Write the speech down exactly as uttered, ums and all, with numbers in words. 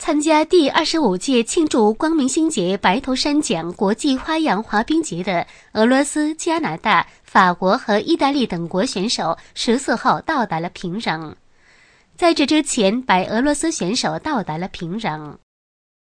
参加第二十五届庆祝光明星节白头山奖国际花样滑冰节的俄罗斯、加拿大、法国和意大利等国选手十四号到达了平壤。在这之前，白俄罗斯选手到达了平壤。